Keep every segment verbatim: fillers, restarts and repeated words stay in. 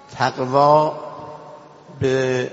تقوا به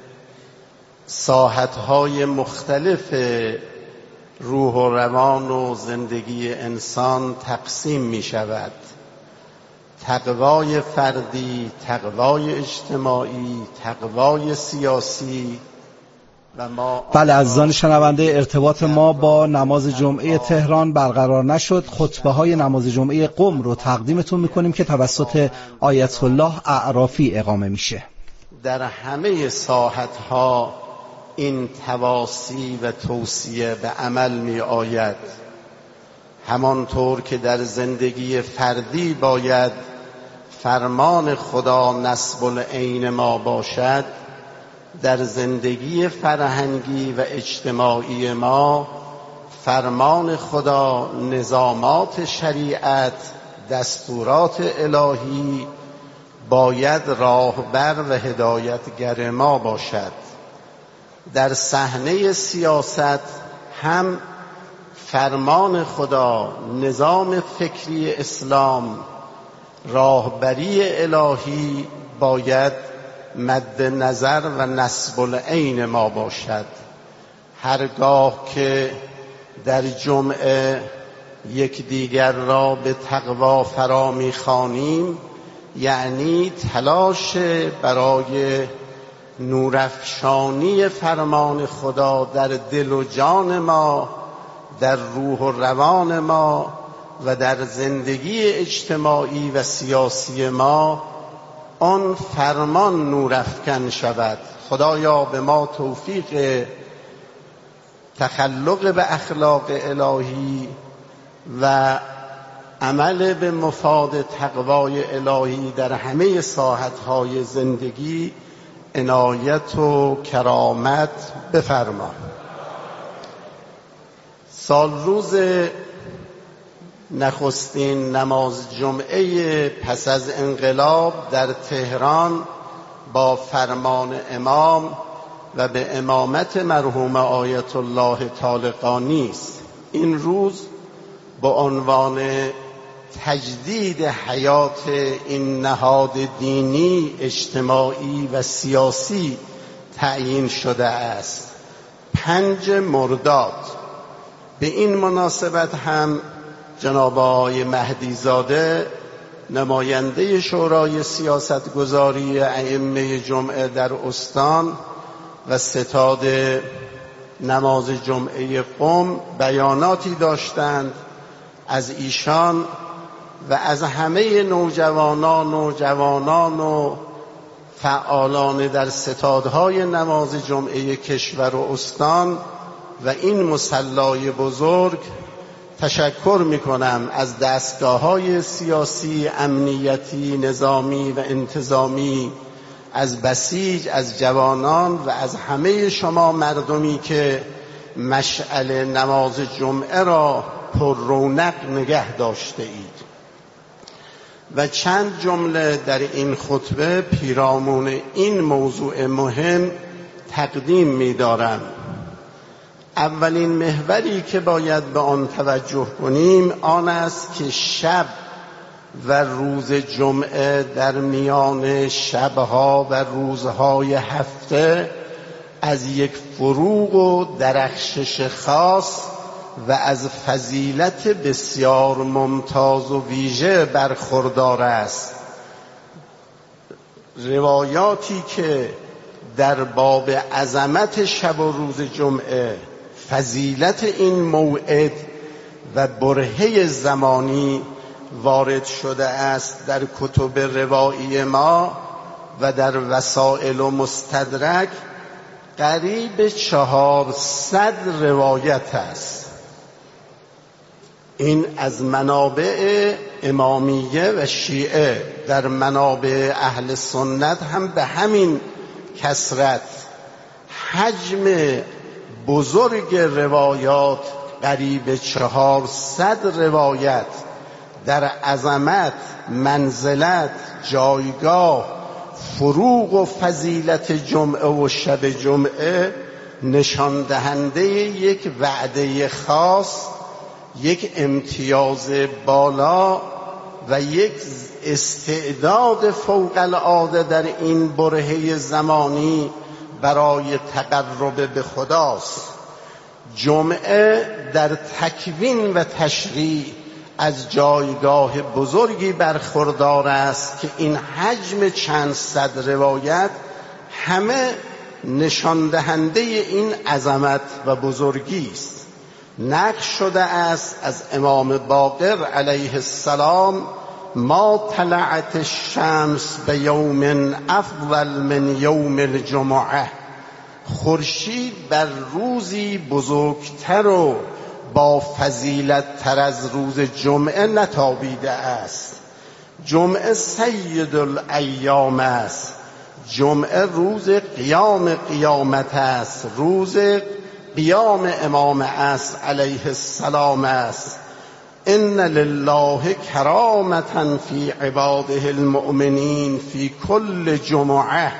ساحت‌های مختلف روح و روان و زندگی انسان تقسیم می شود. تقوای فردی، تقوای اجتماعی، تقوای سیاسی و ما. بله عزیزان شنونده، ارتباط ما با نماز جمعه تهران برقرار نشد. خطبه های نماز جمعه قم رو تقدیمتون میکنیم که توسط آیت الله اعرافی اقامه میشه. در همه ساحت‌ها این تواصی و توصیه به عمل می آید. همانطور که در زندگی فردی باید فرمان خدا نصب العین ما باشد، در زندگی فرهنگی و اجتماعی ما فرمان خدا، نظامات شریعت، دستورات الهی باید راهبر و هدایتگر ما باشد. در صحنه سیاست هم فرمان خدا، نظام فکری اسلام، راهبری الهی باید مد نظر و نصب العین ما باشد. هرگاه که در جمعه یکدیگر را به تقوا فرا می‌خوانیم، یعنی تلاش برای نورافشانی فرمان خدا در دل و جان ما، در روح و روان ما و در زندگی اجتماعی و سیاسی ما آن فرمان نورافکن شود. خدایا به ما توفیق تخلق به اخلاق الهی و عمل به مفاد تقوای الهی در همه ساحت‌های زندگی عنایت و کرامت بفرما. سال روز نخستین نماز جمعه پس از انقلاب در تهران با فرمان امام و به امامت مرحوم آیت الله طالقانی است. این روز با عنوان تجدید حیات این نهاد دینی، اجتماعی و سیاسی تعیین شده است. پنج مرداد. به این مناسبت هم جناب آقای مهدی زاده نماینده شورای سیاستگزاری ائمه جمعه در استان و ستاد نماز جمعه قم بیاناتی داشتند. از ایشان و از همه نوجوانان و جوانان و فعالان در ستادهای نماز جمعه کشور و استان و این مصلای بزرگ تشکر می‌کنم. از دستگاه‌های سیاسی، امنیتی، نظامی و انتظامی، از بسیج، از جوانان و از همه شما مردمی که مشعل نماز جمعه را پر رونق نگه داشته اید. و چند جمله در این خطبه پیرامون این موضوع مهم تقدیم می‌دارم. اولین محوری که باید به آن توجه کنیم آن است که شب و روز جمعه در میان شبها و روزهای هفته از یک فروغ و درخشش خاص و از فضیلت بسیار ممتاز و ویژه برخوردار است. روایاتی که در باب عظمت شب و روز جمعه، فضیلت این موعد و برهه زمانی وارد شده است در کتب روایی ما و در وسائل و مستدرک، قریب چهارصد روایت است. این از منابع امامیه و شیعه. در منابع اهل سنت هم به همین کثرت. حجم بزرگ روایات، قریب چهارصد روایت در عظمت، منزلت، جایگاه، فروغ و فضیلت جمعه و شب جمعه نشان دهنده یک وعده خاص، یک امتیاز بالا و یک استعداد فوق العاده در این برهه زمانی برای تقرب به خداست. جمعه در تکوین و تشریع از جایگاه بزرگی برخوردار است که این حجم چند صد روایت همه نشان دهنده این عظمت و بزرگی است. نقل شده است از امام باقر علیه السلام: ما طلعت الشمس بیوم افضل من یوم الجمعه. خورشید بر روزی بزرگتر و با فضیلت تر از روز جمعه نتابیده است. جمعه سید الایام است. جمعه روز قیام قیامت است. روز قیام امام عصر علیه السلام است. ان لله کرامة فی عباده المؤمنین فی کل جمعه.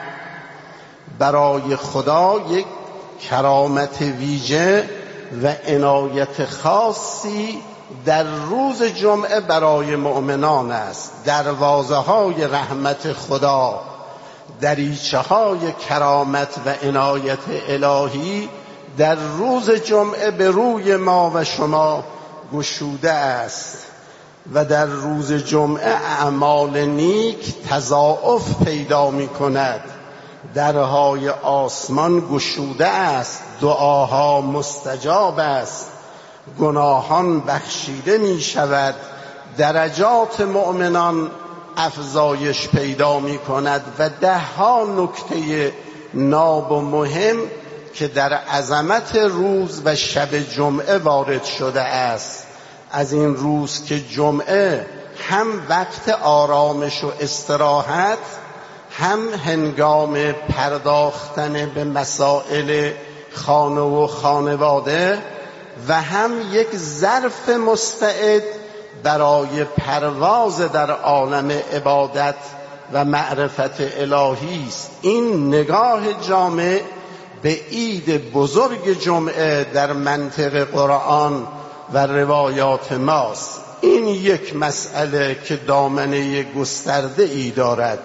برای خدا یک کرامت ویژه و عنایت خاصی در روز جمعه برای مؤمنان است. دروازه های رحمت خدا، دریچه های کرامت و عنایت الهی در روز جمعه به روی ما و شما گشوده است و در روز جمعه اعمال نیک تضاعف پیدا می کند. درهای آسمان گشوده است، دعاها مستجاب است، گناهان بخشیده می شود، درجات مؤمنان افزایش پیدا می کند و ده ها نکته ناب و مهم که در عظمت روز و شب جمعه وارد شده است. از این روز که جمعه هم وقت آرامش و استراحت، هم هنگام پرداختن به مسائل خانه و خانواده و هم یک ظرف مستعد برای پرواز در عالم عبادت و معرفت الهی است. این نگاه جامع به عید بزرگ جمعه در منطق قرآن و روایات ماست. این یک مسئله که دامنه گسترده ای دارد.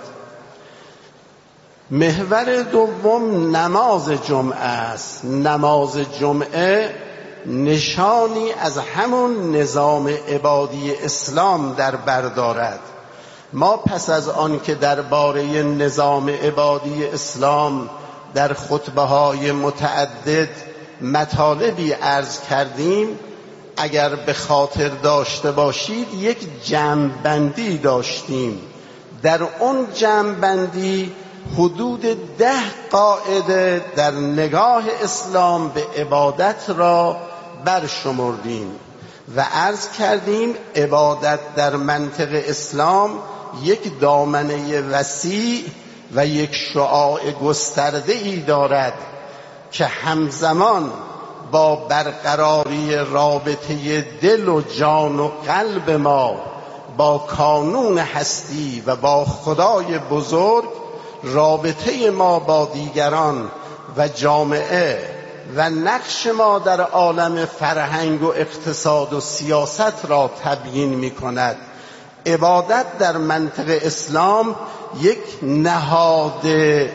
محور دوم نماز جمعه است. نماز جمعه نشانی از همون نظام عبادی اسلام در بر دارد. ما پس از آن که درباره نظام عبادی اسلام در خطبه های متعدد مطالبی عرض کردیم، اگر به خاطر داشته باشید یک جمع‌بندی داشتیم. در اون جمع‌بندی حدود ده قاعده در نگاه اسلام به عبادت را برشمردیم و عرض کردیم عبادت در منطق اسلام یک دامنه وسیع و یک شعاع گسترده ای دارد که همزمان با برقراری رابطه دل و جان و قلب ما با کانون هستی و با خدای بزرگ، رابطه ما با دیگران و جامعه و نقش ما در عالم فرهنگ و اقتصاد و سیاست را تبیین می کند. عبادت در منطق اسلام یک نهاد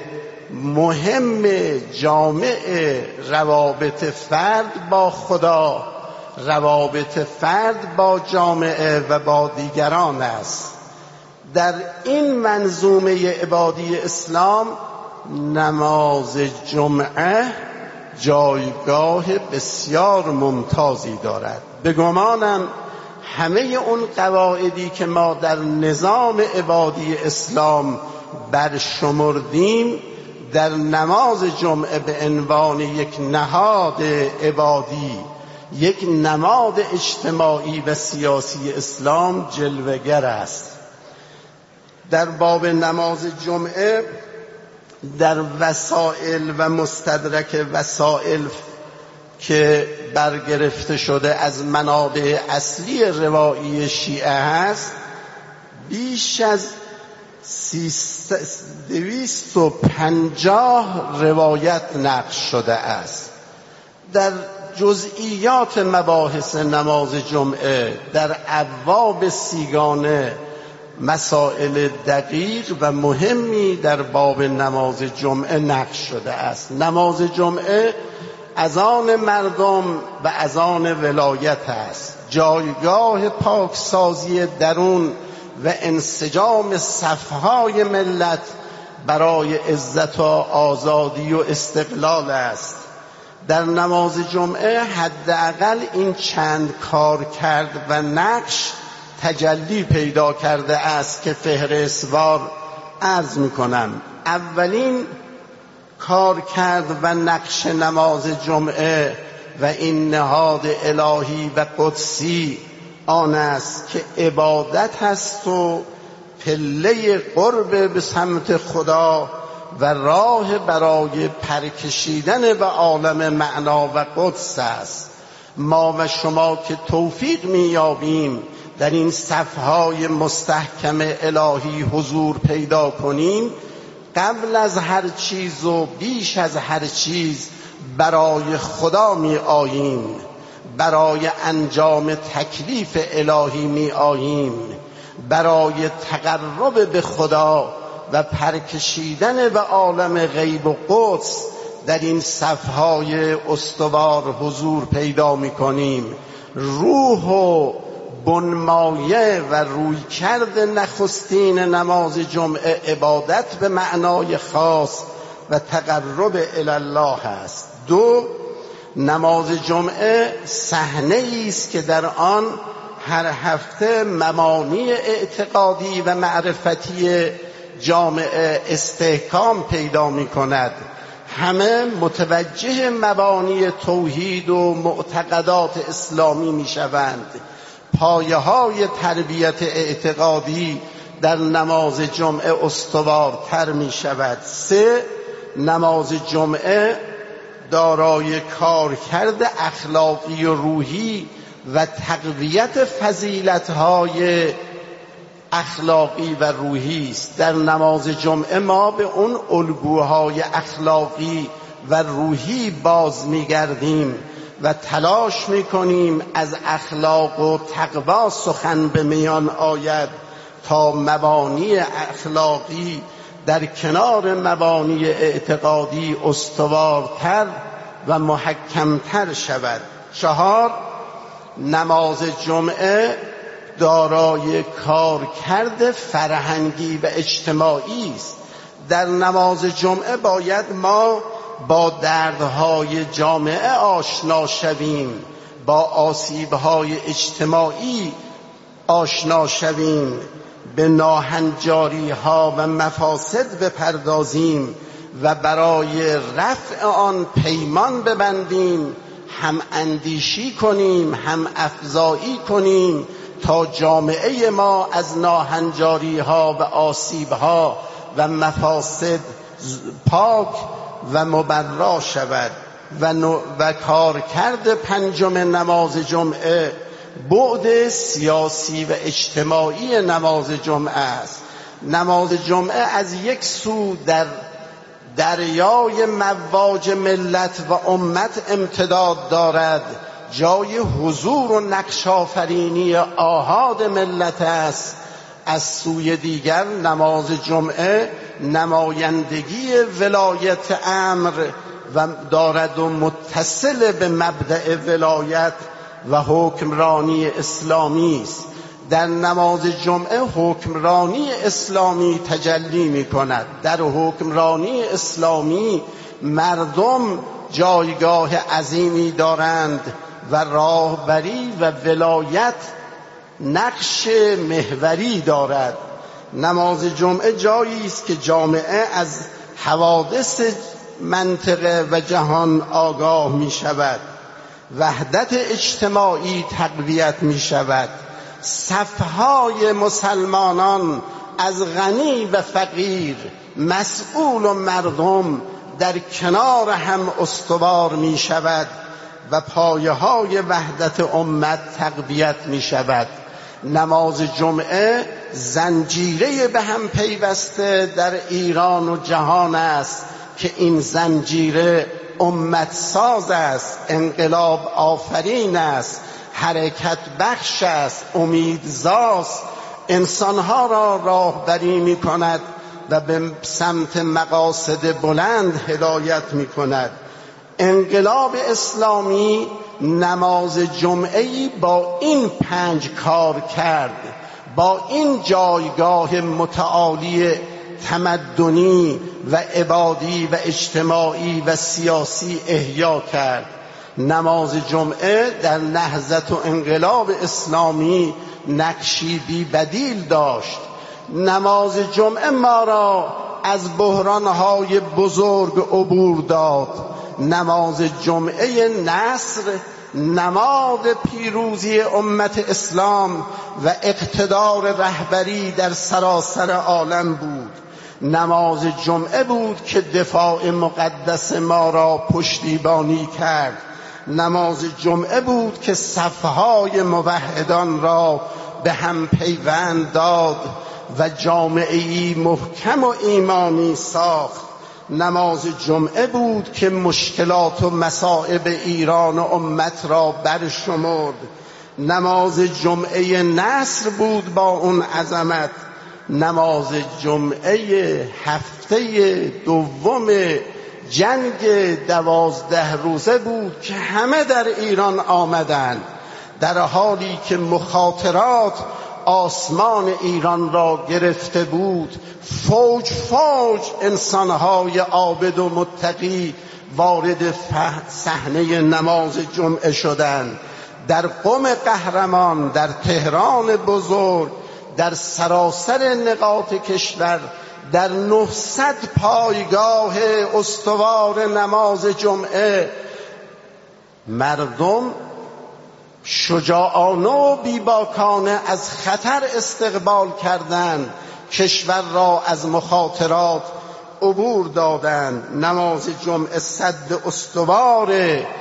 مهم جامع روابط فرد با خدا، روابط فرد با جامعه و با دیگران است. در این منظومه عبادی اسلام نماز جمعه جایگاه بسیار ممتازی دارد. به گمانم همه اون قواعدی که ما در نظام عبادی اسلام برشمردیم در نماز جمعه به عنوان یک نهاد عبادی، یک نماد اجتماعی و سیاسی اسلام جلوه‌گر است. در باب نماز جمعه در وسائل و مستدرک وسائل که برگرفته شده از منابع اصلی روایی شیعه هست، بیش از دویست و پنجاه روایت نقل شده است. در جزئیات مباحث نماز جمعه، در ابواب سیگانه مسائل دقیق و مهمی در باب نماز جمعه نقش شده است. نماز جمعه از آن مردم و از آن ولایت است، جایگاه پاکسازی درون و انسجام صفهای ملت برای عزت و آزادی و استقلال است. در نماز جمعه حداقل این چند کار کرد و نقش تجلی پیدا کرده است که فهرستوار عرض می‌کنم. اولین کار کرد و نقش نماز جمعه و این نهاد الهی و قدسی آن است که عبادت است و پله قرب به سمت خدا و راه برای پرکشیدن به عالم معنا و قدس است. ما و شما که توفیق می‌یابیم در این صفهای مستحکم الهی حضور پیدا کنیم، قبل از هر چیز و بیش از هر چیز برای خدا می آییم، برای انجام تکلیف الهی می آییم، برای تقرب به خدا و پرکشیدن به عالم غیب و قدس در این صفهای استوار حضور پیدا می کنیم. روح و بنمایه و رویکرد نخستین نماز جمعه عبادت به معنای خاص و تقرب الی الله است. دو، نماز جمعه صحنه‌ای است که در آن هر هفته مبانی اعتقادی و معرفتی جامعه استحکام پیدا می کند. همه متوجه مبانی توحید و معتقدات اسلامی می شوند. پایه های تربیت اعتقادی در نماز جمعه استوارتر می شود. سه، نماز جمعه دارای کارکرد اخلاقی و روحی و تقویت فضیلت‌های اخلاقی و روحی است. در نماز جمعه ما به اون الگوهای اخلاقی و روحی باز می‌گردیم و تلاش می‌کنیم از اخلاق و تقوا سخن به میان آید تا مبانی اخلاقی در کنار مبانی اعتقادی استوارتر و محکمتر شود. چهار، نماز جمعه دارای کارکرد فرهنگی و اجتماعی است. در نماز جمعه باید ما با دردهای جامعه آشنا شویم، با آسیبهای اجتماعی آشنا شویم، به ناهنجاری ها و مفاسد بپردازیم و برای رفع آن پیمان ببندیم، هم اندیشی کنیم، هم افزایی کنیم تا جامعه ما از ناهنجاری ها و آسیب ها و مفاسد پاک و مبرا شود. و, و کارکرد پنجم نماز جمعه بعد سیاسی و اجتماعی نماز جمعه است. نماز جمعه از یک سو در دریای مواج ملت و امت امتداد دارد، جای حضور و نقش آفرینی آحاد ملت است. از سوی دیگر نماز جمعه نمایندگی ولایت امر و دارد و متصل به مبدأ ولایت و حکمرانی اسلامی است. در نماز جمعه حکمرانی اسلامی تجلی می کند. در حکمرانی اسلامی مردم جایگاه عظیمی دارند و راهبری و ولایت نقش محوری دارد. نماز جمعه جایی است که جامعه از حوادث منطقه و جهان آگاه می شود، وحدت اجتماعی تقویت می شود، صفهای مسلمانان از غنی و فقیر، مسئول و مردم در کنار هم استوار می شود و پایه های وحدت امت تقویت می شود. نماز جمعه زنجیره به هم پیوسته در ایران و جهان است که این زنجیره امت ساز است، انقلاب آفرین است، حرکت بخش است، امیدزاست، انسانها را راهبری می کند و به سمت مقاصد بلند هدایت می کند. انقلاب اسلامی نماز جمعه‌ای با این پنج کار کرد، با این جایگاه متعالی تمدنی و عبادی و اجتماعی و سیاسی احیا کرد. نماز جمعه در نهضت و انقلاب اسلامی نقشی بی بدیل داشت. نماز جمعه ما را از بحرانهای بزرگ عبور داد. نماز جمعه نصر نماد پیروزی امت اسلام و اقتدار رهبری در سراسر عالم بود. نماز جمعه بود که دفاع مقدس ما را پشتیبانی کرد. نماز جمعه بود که صفهای موحدان را به هم پیوند داد و جامعه‌ای محکم و ایمانی ساخت. نماز جمعه بود که مشکلات و مصائب ایران و امت را برشمرد. نماز جمعه نصر بود با اون عظمت. نماز جمعه هفته دوم جنگ دوازده روزه بود که همه در ایران آمدند، در حالی که مخاطرات آسمان ایران را گرفته بود. فوج فوج انسانهای عابد و متقی وارد صحنه نماز جمعه شدند. در قم قهرمان، در تهران بزرگ، در سراسر نقاط کشور، در نهصد پایگاه استوار نماز جمعه مردم شجاعانه و بیباکانه از خطر استقبال کردند، کشور را از مخاطرات عبور دادند. نماز جمعه سد استوار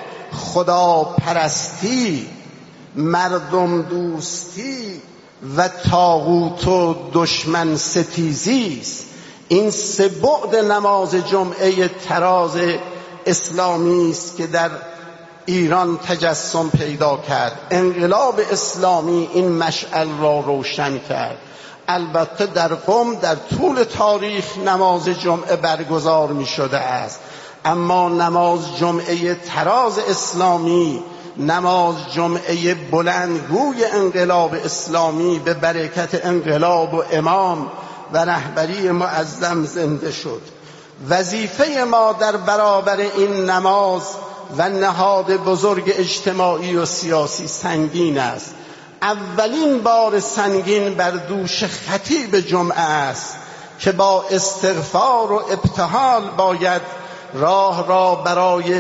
خداپرستی، مردم دوستی و طاغوت و دشمن ستیزی است. این سه بعد نماز جمعه تراز اسلامی است که در ایران تجسم پیدا کرد. انقلاب اسلامی این مشعل را روشن کرد. البته در قم در طول تاریخ نماز جمعه برگزار می شده است، اما نماز جمعه تراز اسلامی، نماز جمعه بلندگوی انقلاب اسلامی به برکت انقلاب و امام و رهبری معظم زنده شد. وظیفه ما در برابر این نماز و نهاد بزرگ اجتماعی و سیاسی سنگین است. اولین بار سنگین بر دوش خطیب جمعه است که با استغفار و ابتهال باید راه را برای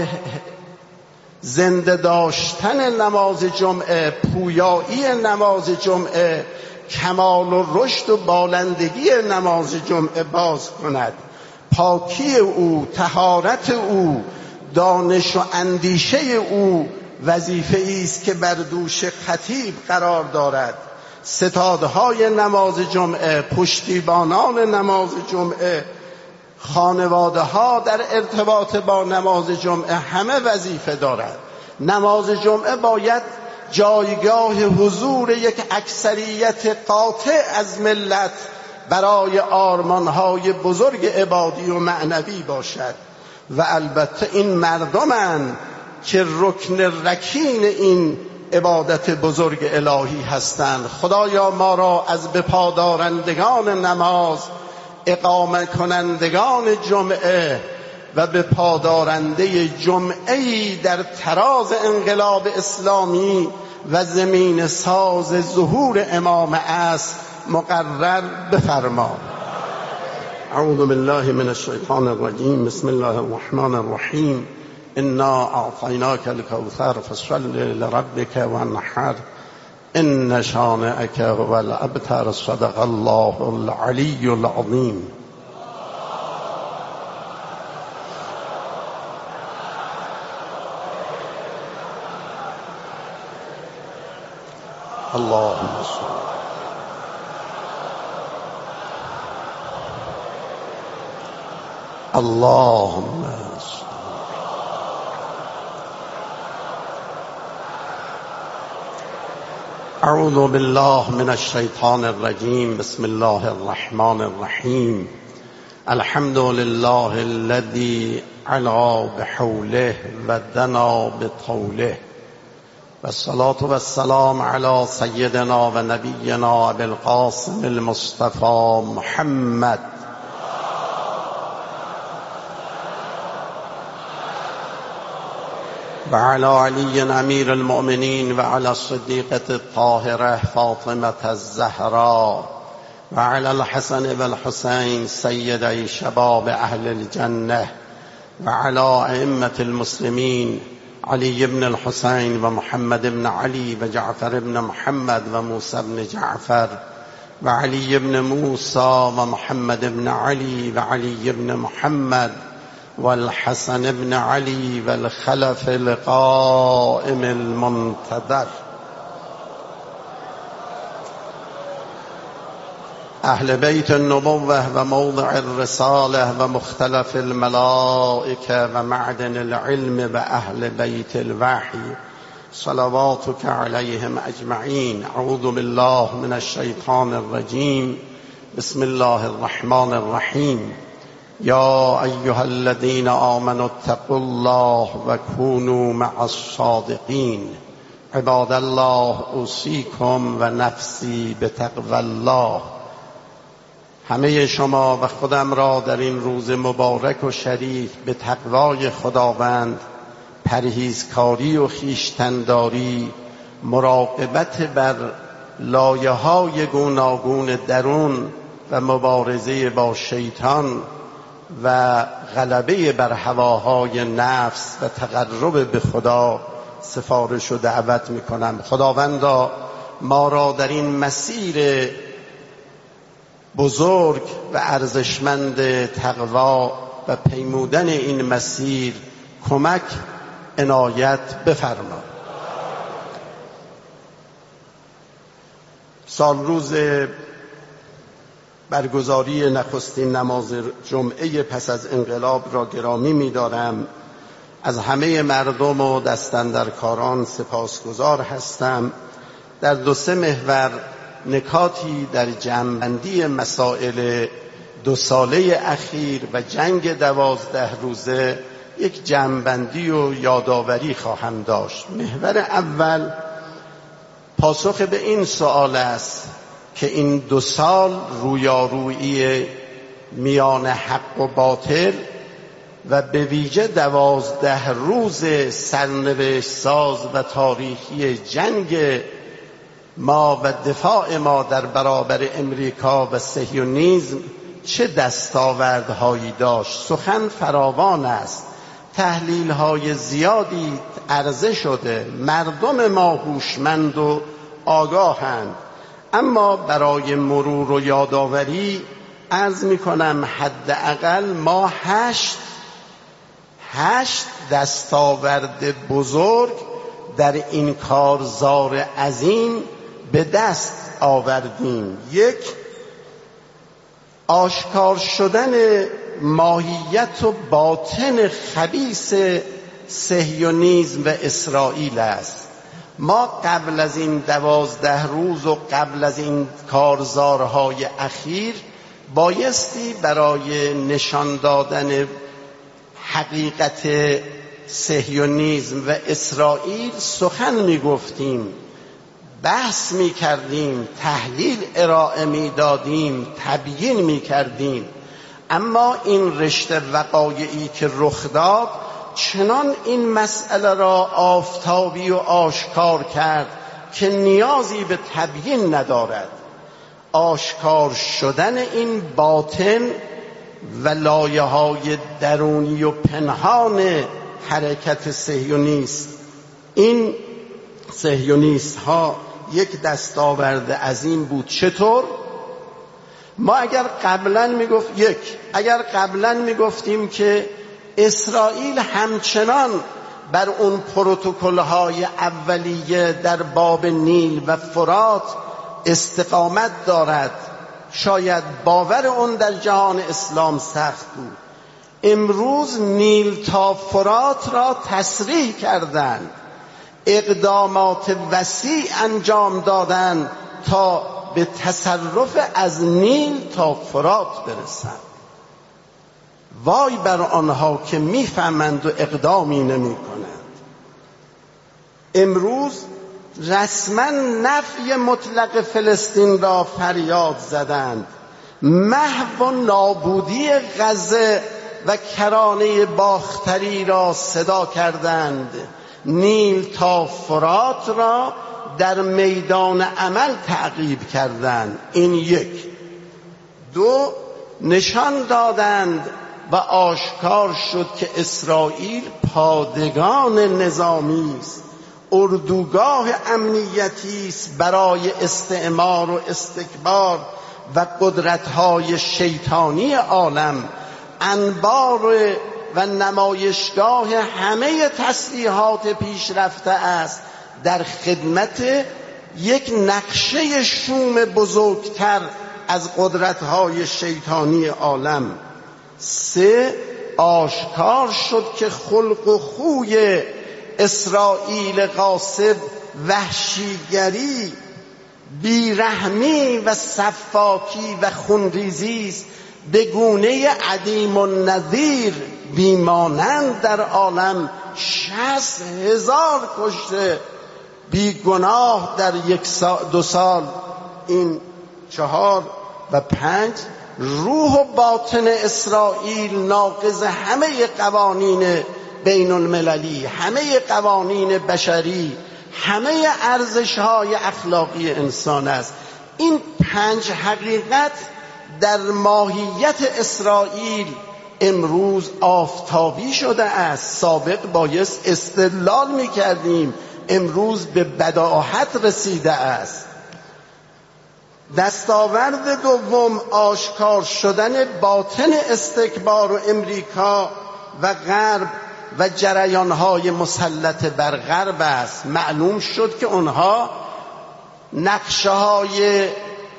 زنده داشتن نماز جمعه، پویایی نماز جمعه، کمال و رشد و بالندگی نماز جمعه باز کند. پاکی او، طهارت او، دانش و اندیشه او وظیفه است که بر دوش خطیب قرار دارد. ستادهای نماز جمعه، پشتیبانان نماز جمعه، خانواده ها در ارتباط با نماز جمعه همه وظیفه دارد. نماز جمعه باید جایگاه حضور یک اکثریت قاطع از ملت برای آرمانهای بزرگ عبادی و معنوی باشد و البته این مردمند که رکن رکین این عبادت بزرگ الهی هستند. خدایا ما را از بپادارندگان نماز، اقامه کنندگان جمعه و به پادارنده جمعه‌ای در تراز انقلاب اسلامی و زمین ساز ظهور امام عصر مقرر بفرما. اعوذ بالله من الشیطان الرجیم. بسم الله الرحمن الرحیم. انا اعطیناک الکوثر فصل لربک وانحر ان شانئک هو الابتر. صدق الله العلی العظیم. اللهم صل اللهم صل اعوذ بالله من الشیطان الرجیم. بسم الله الرحمن الرحیم. الحمد لله الذي علا بحوله و دنا بطوله و الصلاة و السلام علی سیدنا و نبینا ابی القاسم المصطفى محمد و علی علی امیر المؤمنین و علی الصدیقة الطاهرة فاطمة الزهراء و علی الحسن و الحسین سیدی شباب اهل الجنة و علی ائمة المسلمین علی بن الحسین و محمد بن علی و جعفر بن محمد و موسی بن جعفر و علی بن موسی و محمد بن علی و علی بن محمد والحسن بن علی و الخلف القائم المنتظر اهل بیت النبوة و موضع الرسالة و مختلف الملائکه و معدن العلم و اهل بیت الوحی صلواتك علیهم اجمعین. اعوذ بالله من الشیطان الرجیم. بسم الله الرحمن الرحیم. یا ایها الذین آمنوا اتقوا الله و كونوا مع الصادقین. عباد الله اوصیکم و نفسی بتقوی الله. همه شما و خودم را در این روز مبارک و شریف به تقوای خداوند، پرهیزکاری و خویشتن‌داری، مراقبت بر لایه‌های گوناگون درون و مبارزه با شیطان و غلبه بر هواهای نفس و تقرب به خدا سفارش و دعوت می‌کنم. خداوندا ما را در این مسیر بزرگ و ارزشمند تقوا و پیمودن این مسیر کمک عنایت بفرما. سال روز برگزاری نخستین نماز جمعه پس از انقلاب را گرامی می‌دارم. از همه مردم و دستاندرکاران سپاسگزار هستم. در دو سه محور نکاتی در جمع‌بندی مسائل دو ساله اخیر و جنگ دوازده روزه یک جمع‌بندی و یادآوری خواهم داشت. محور اول پاسخ به این سوال است که این دو سال رویارویی میان حق و باطل و به ویژه دوازده روز سرنوشت ساز و تاریخی جنگ ما و دفاع ما در برابر امریکا و صهیونیسم چه دستاوردهایی داشت. سخن فراوان است، تحلیل‌های زیادی عرضه شده، مردم ما هوشمند و آگاهند. اما برای مرور و یادآوری عرض می‌کنم حداقل ما هشت هشت دستاورد بزرگ در این کارزار عظیم به دست آوردیم. یک، آشکار شدن ماهیت و باطن خبیث صهیونیسم و اسرائیل است. ما قبل از این دوازده روز و قبل از این کارزارهای اخیر بایستی برای نشان دادن حقیقت صهیونیسم و اسرائیل سخن می گفتیم، بحث می کردیم، تحلیل ارائه می دادیم، تبیین می کردیم. اما این رشته وقایعی که رخ داد چنان این مسئله را آفتابی و آشکار کرد که نیازی به تبیین ندارد. آشکار شدن این باطن و لایه‌های درونی و پنهان حرکت صهیونیست، این صهیونیست ها یک دستاورد عظیم بود. چطور؟ ما اگر قبلا میگفت یک اگر قبلا میگفتیم که اسرائیل همچنان بر اون پروتکل‌های اولیه در باب نیل و فرات استقامت دارد، شاید باور اون در جهان اسلام سخت بود. امروز نیل تا فرات را تصریح کردند. اقدامات وسیع انجام دادند تا به تصرف از نیل تا فرات برسند. وای بر آنها که میفهمند و اقدامی نمی کنند. امروز رسما نفی مطلق فلسطین را فریاد زدند، محو و نابودی غزه و کرانه باختری را صدا کردند، نیل تا فرات را در میدان عمل تعقیب کردند. این یک. دو، نشان دادند و آشکار شد که اسرائیل پادگان نظامی است، اردوگاه امنیتی است برای استعمار و استکبار و قدرت‌های شیطانی عالم، انبار و نمایشگاه همه تسلیحات پیشرفته است در خدمت یک نقشه شوم بزرگتر از قدرت‌های شیطانی عالم. سه، آشکار شد که خلق و خوی اسرائیل غاصب وحشیگری، بیرحمی و صفاکی و خونریزی است، به گونه عدیم النظیر بیمانند در عالم. شصت هزار کشته بیگناه در یک سال دو سال. این چهار. و پنج، روح و باطن اسرائیل ناقض همه قوانین بین المللی، همه قوانین بشری، همه ارزش‌های اخلاقی انسان است. این پنج حقیقت در ماهیت اسرائیل امروز آفتابی شده است. سابق بایست استدلال می‌کردیم، امروز به بداهت رسیده است. دستاورد دوم، آشکار شدن باطن استکبار و امریکا و غرب و جریان‌های مسلط بر غرب است. معلوم شد که آنها نقشه‌های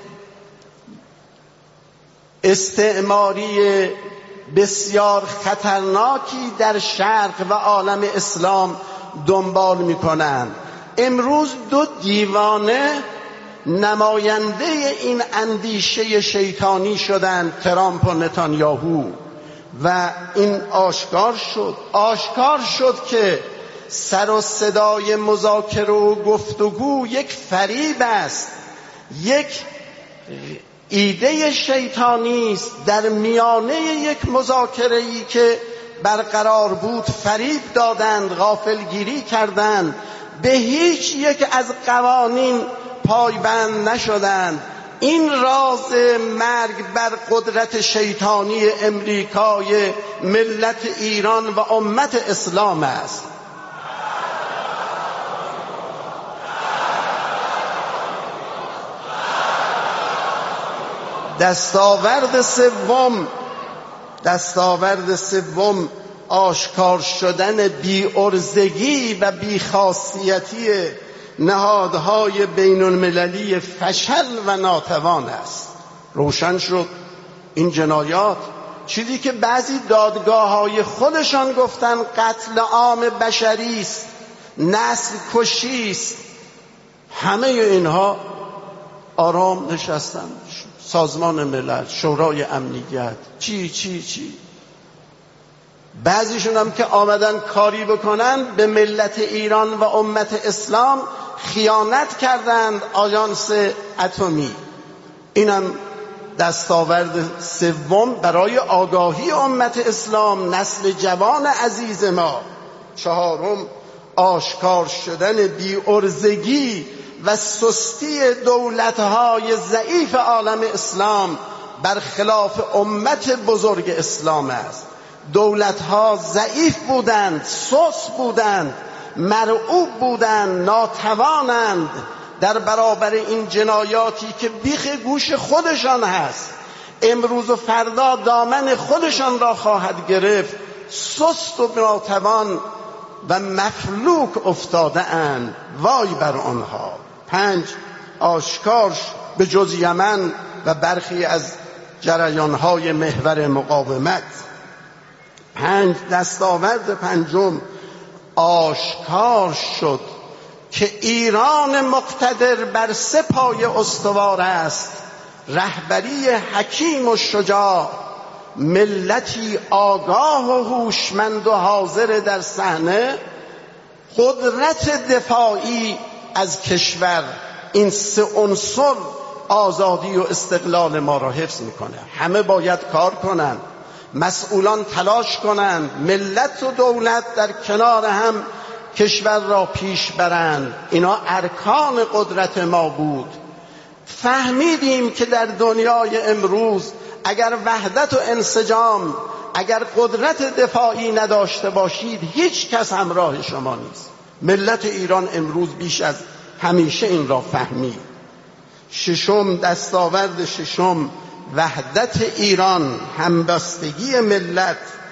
استعماری بسیار خطرناکی در شرق و عالم اسلام دنبال می‌کنند. امروز دو دیوانه نماینده این اندیشه شیطانی شدند، ترامپ و نتانیاهو، و این آشکار شد. آشکار شد که سر و صدای مذاکره و گفتگو یک فریب است، یک ایده شیطانی است. در میانه یک مذاکره‌ای که برقرار بود فریب دادند، غافلگیری کردند، به هیچ یک از قوانین پایبند نشدند. این راز مرگ بر قدرت شیطانی امریکای ملت ایران و امت اسلام است. دستاورد سوم دستاورد سوم آشکار شدن بی‌عرضگی و بی‌خاصیتی نهادهای بین المللی فشل و ناتوان است. روشن شد این جنایات، چیزی که بعضی دادگاه های خودشان گفتن قتل عام بشری است، نسل کشی است، همه اینها آرام نشستن. سازمان ملل، شورای امنیت، چی چی چی بعضیشون هم که آمدن کاری بکنن به ملت ایران و امت اسلام خیانت کردند، آژانس اتمی. اینم دستاورد سوم برای آگاهی امت اسلام، نسل جوان عزیز ما. چهارم، آشکار شدن بی‌عرضگی و سستی دولت‌های ضعیف عالم اسلام برخلاف امت بزرگ اسلام است. دولت‌ها ضعیف بودند، سست بودند، مرعوب بودند، ناتوانند در برابر این جنایاتی که بیخ گوش خودشان هست، امروز و فردا دامن خودشان را خواهد گرفت. سست و ناتوان و مفلوک افتاده اند، وای بر آنها. پنج، آشکار به جز یمن و برخی از جریان‌های محور مقاومت. پنج، دستاورد پنجم، آشکار شد که ایران مقتدر بر سه پایه استوار است: رهبری حکیم و شجاع، ملتی آگاه و هوشمند و حاضر در صحنه، قدرت دفاعی از کشور. این سه عنصر آزادی و استقلال ما را حفظ میکنه. همه باید کار کنن، مسئولان تلاش کنند، ملت و دولت در کنار هم کشور را پیش برند. اینا ارکان قدرت ما بود. فهمیدیم که در دنیای امروز اگر وحدت و انسجام، اگر قدرت دفاعی نداشته باشید، هیچ کس همراه شما نیست. ملت ایران امروز بیش از همیشه این را فهمید. ششم، دستاورد ششم، وحدت ایران، همبستگی ملت،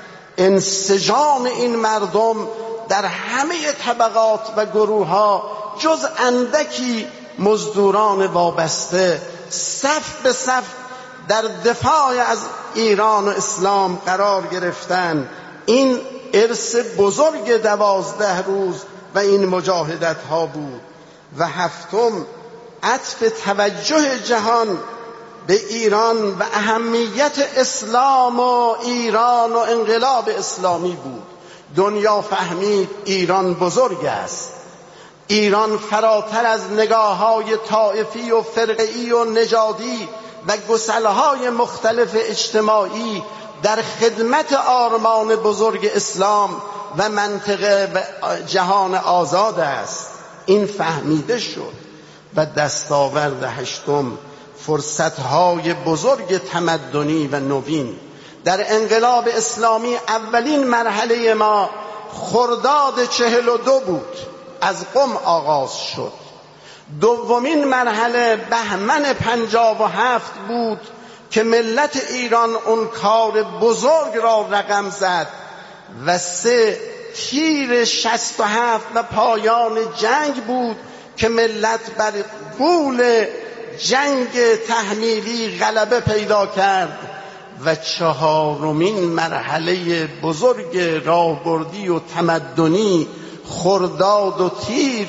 انسجام این مردم در همه طبقات و گروه ها، جز اندکی مزدوران وابسته، صف به صف در دفاع از ایران و اسلام قرار گرفتن. این ارث بزرگ دوازده روز و این مجاهدت ها بود. و هفتم، عطف توجه جهان به ایران و اهمیت اسلام و ایران و انقلاب اسلامی بود. دنیا فهمید ایران بزرگ است. ایران فراتر از نگاه‌های طائفی و فرقه‌ای و نژادی و گسل‌های مختلف اجتماعی در خدمت آرمان بزرگ اسلام و منطقه و جهان آزاد است. این فهمیده شد. و دستاورد هشتم، فرصت‌های بزرگ تمدنی و نوین. در انقلاب اسلامی اولین مرحله ما خرداد چهل و دو بود، از قم آغاز شد. دومین مرحله بهمن پنجاه و هفت بود که ملت ایران اون کار بزرگ را رقم زد. و سه، تیر شصت و هفت و پایان جنگ بود که ملت بر غول جنگ تحمیلی غلبه پیدا کرد. و چهارمین مرحله بزرگ راهبردی و تمدنی، خرداد و تیر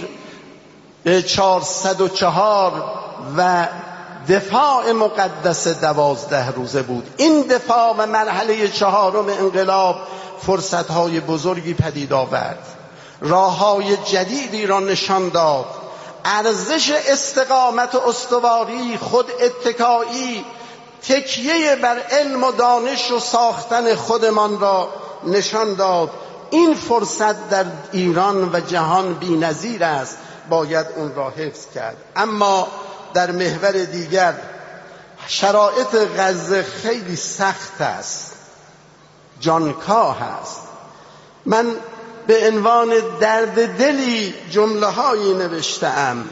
چهارصد و چهار و دفاع مقدس دوازده روزه بود. این دفاع و مرحله چهارم انقلاب فرصت‌های بزرگی پدید آورد، راه‌های جدیدی را نشان داد، ارزش استقامت و استواری، خود اتکایی، تکیه بر علم و دانش و ساختن خودمان را نشان داد. این فرصت در ایران و جهان بی‌نظیر است، باید اون را حفظ کرد. اما در محور دیگر شرایط غزه خیلی سخت است، جانکاه است. من به عنوان درد دلی جمله هایی نوشتم.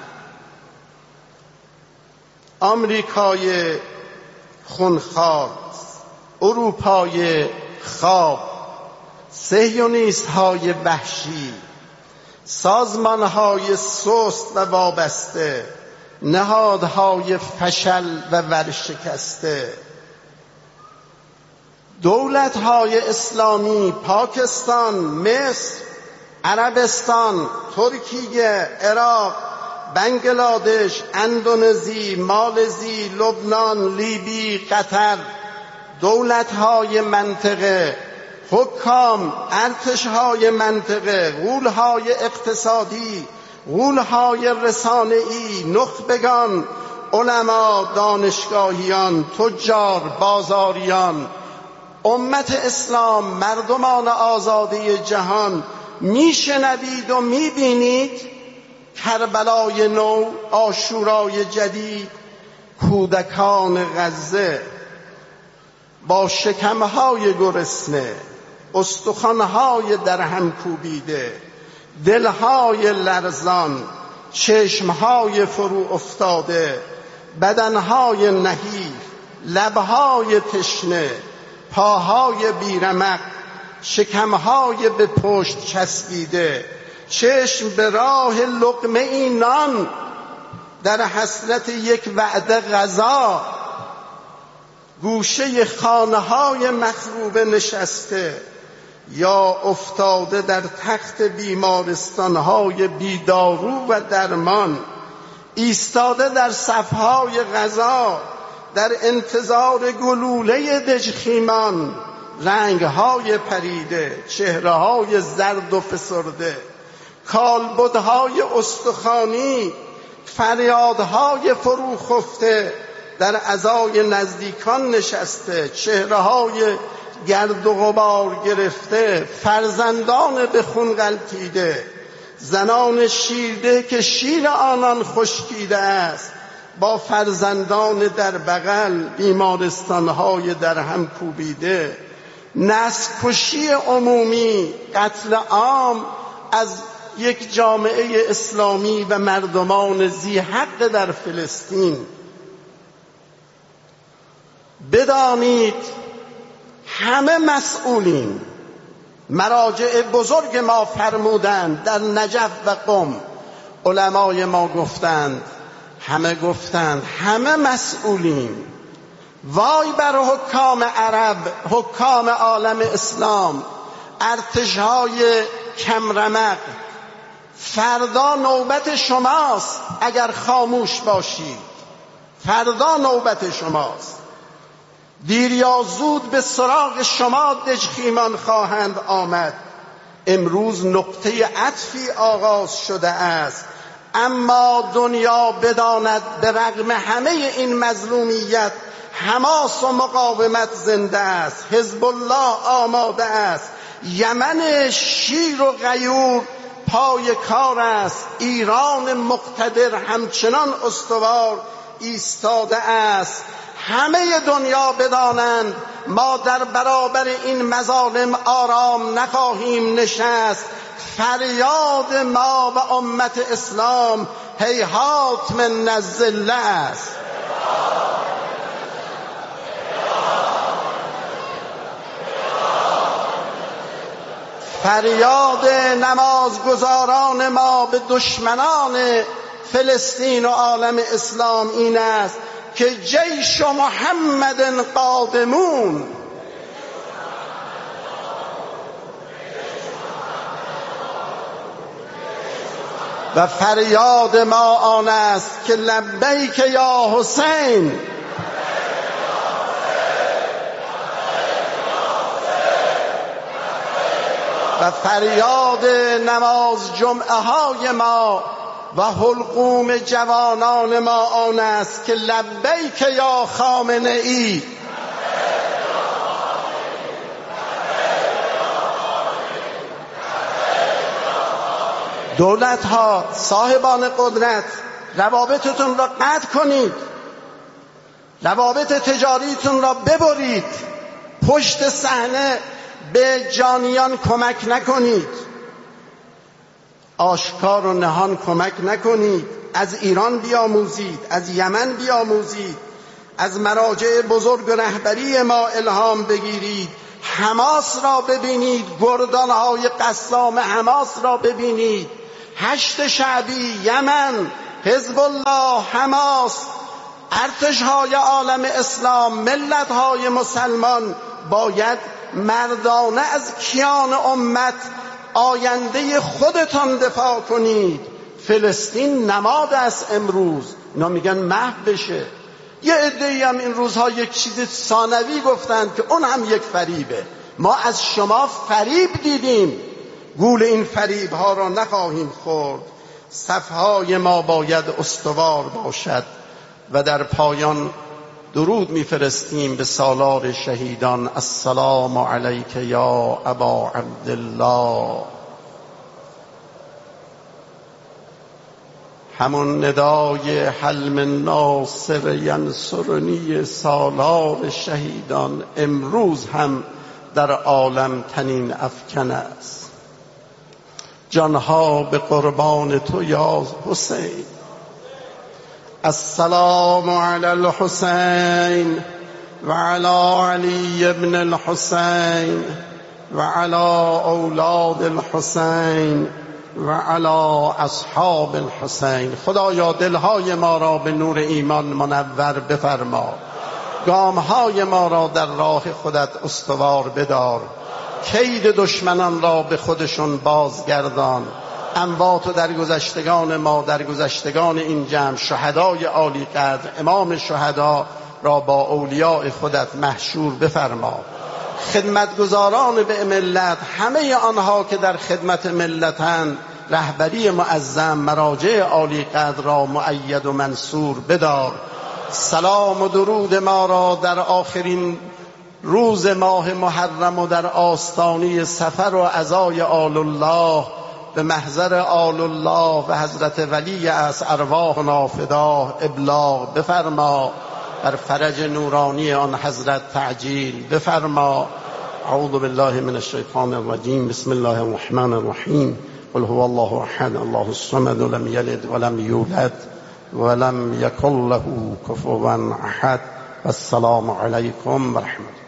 آمریکای خونخوار، اروپای خواب، صهیونیست های وحشی، سازمان های سست و وابسته، نهادهای فشل و ورشکسته، دولت‌های اسلامی، پاکستان، مصر، عربستان، ترکیه، عراق، بنگلادش، اندونزی، مالزی، لبنان، لیبی، قطر، دولت‌های منطقه، حکام، ارتش‌های منطقه، غول‌های اقتصادی، غول‌های رسانه‌ای، نخبگان، علما، دانشگاهیان، تجار، بازاریان، امت اسلام، مردمان آزاده جهان، میشنوید و میبینید کربلای نو، عاشورای جدید، کودکان غزه با شکمهای گرسنه، استخوانهای در هم کوبیده، دلهای لرزان، چشمهای فرو افتاده، بدنهای نحیف، لبهای تشنه، پاهای بیرمق، شکمهای به پشت چسبیده، چشم به راه لقمه ای نان در حسرت یک وعده غذا، گوشه خانه های مخروبه نشسته، یا افتاده در تخت بیمارستان‌های بیدارو و درمان، ایستاده در صفهای غذا در انتظار گلوله دژخیمان، رنگ‌های پریده، چهره‌های زرد و فسرده، کالبدهای استخوانی، فریادهای فروخفته، در عزای نزدیکان نشسته، چهره‌های گرد و غبار گرفته، فرزندان به خون غلتیده، زنان شیرده که شیر آنان خشکیده است، با فرزندان در بغل، بیمارستان‌های در هم کوبیده، نسل کشی عمومی، قتل عام از یک جامعه اسلامی و مردمان ذی حق در فلسطین. بدانید همه مسئولین. مراجع بزرگ ما فرمودند در نجف و قم، علمای ما گفتند، همه گفتند همه مسئولین. وای بر حکام عرب، حکام عالم اسلام، ارتشهای کمرمق، فردا نوبت شماست. اگر خاموش باشید فردا نوبت شماست. دیر یا زود به سراغ شما دژخیمان خواهند آمد. امروز نقطه عطفی آغاز شده است، اما دنیا بداند به رغم همه این مظلومیت حماس و مقاومت زنده است. حزب الله آماده است. یمن شیر و غیور پای کار است. ایران مقتدر همچنان استوار ایستاده است. همه دنیا بدانند ما در برابر این مظالم آرام نخواهیم نشست. فریاد ما و امت اسلام هیهات من الذله است. فریاد نمازگزاران ما به دشمنان فلسطین و عالم اسلام این است که جیش محمد قادمون. و فریاد ما آن است که لبیک یا حسین. و فریاد نماز جمعه های ما و حلقوم جوانان ما آن است که لبیک یا خامنه ای. دولت ها، صاحبان قدرت، روابطتون را قطع کنید، روابط تجاریتون را ببرید، پشت صحنه به جانیان کمک نکنید، آشکار و نهان کمک نکنید. از ایران بیاموزید، از یمن بیاموزید، از مراجع بزرگ رهبری ما الهام بگیرید. حماس را ببینید، گردانهای قسام حماس را ببینید. هشت شعبی، یمن، حزب الله، حماس، ارتشهای عالم اسلام، ملتهای مسلمان باید مردانه از کیان امت، آینده خودتان دفاع کنید. فلسطین نماد است امروز، اینا میگن محو بشه. یه عده‌ای هم این روزها یک چیز ثانوی گفتند که اون هم یک فریبه. ما از شما فریب دیدیم، گول این فریب ها را نخواهیم خورد. صفهای ما باید استوار باشد. و در پایان درود میفرستیم به سالار شهیدان. السلام علیک یا ابا عبدالله. همون ندای حلم ناصر ینصرنی سالار شهیدان امروز هم در عالم تنین افکن است. جانها به قربان تو یا حسین. السلام علی الحسین و علی علی ابن الحسین و علی اولاد الحسین و علی اصحاب الحسین. خدایا دلهای ما را به نور ایمان منور بفرما، گامهای ما را در راه خودت استوار بدار. کید دشمنان را به خودشون بازگردان. اموات و درگذشتگان ما، درگذشتگان این جمع، شهدای عالی قدر، امام شهدا را با اولیاء خودت محشور بفرما. خدمتگزاران به ملت، همه آنها که در خدمت ملتند، رهبری معظم، مراجع عالی قدر را مؤید و منصور بدار. سلام و درود ما را در آخرین روز ماه محرم و در آستانه سفر و عزای آل الله به محضر آل الله و حضرت ولی از ارواح نافدا ابلاغ بفرما. بر فرج نورانی آن حضرت تعجیل بفرما. اعوذ بالله من الشیطان الرجیم. بسم الله الرحمن الرحیم. قل هو الله احد الله الصمد لم یلد ولم یولد ولم یکن له کفوا احد. السلام علیکم و رحمت الله.